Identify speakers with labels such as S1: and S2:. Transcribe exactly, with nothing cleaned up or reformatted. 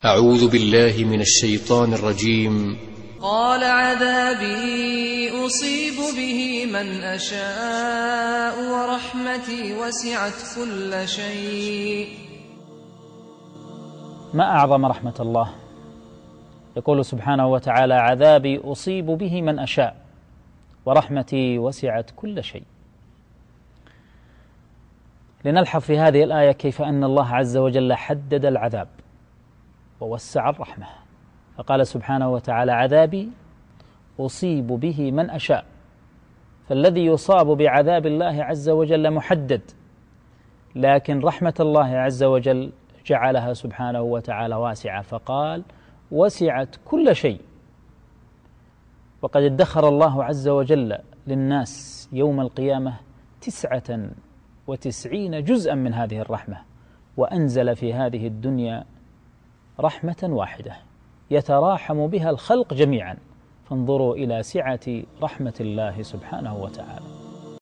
S1: أعوذ بالله من الشيطان الرجيم.
S2: قال عذابي أصيب به من أشاء ورحمتي وسعت كل شيء.
S3: ما أعظم رحمة الله. يقول سبحانه وتعالى: عذابي أصيب به من أشاء ورحمتي وسعت كل شيء. لنلحظ في هذه الآية كيف أن الله عز وجل حدد العذاب ووسع الرحمة، فقال سبحانه وتعالى: عذابي أصيب به من أشاء. فالذي يصاب بعذاب الله عز وجل محدد، لكن رحمة الله عز وجل جعلها سبحانه وتعالى واسعة، فقال: وسعت كل شيء. وقد ادخر الله عز وجل للناس يوم القيامة تسعة وتسعين جزءا من هذه الرحمة، وأنزل في هذه الدنيا رحمة واحدة يتراحم بها الخلق جميعا. فانظروا إلى سعة رحمة الله سبحانه وتعالى.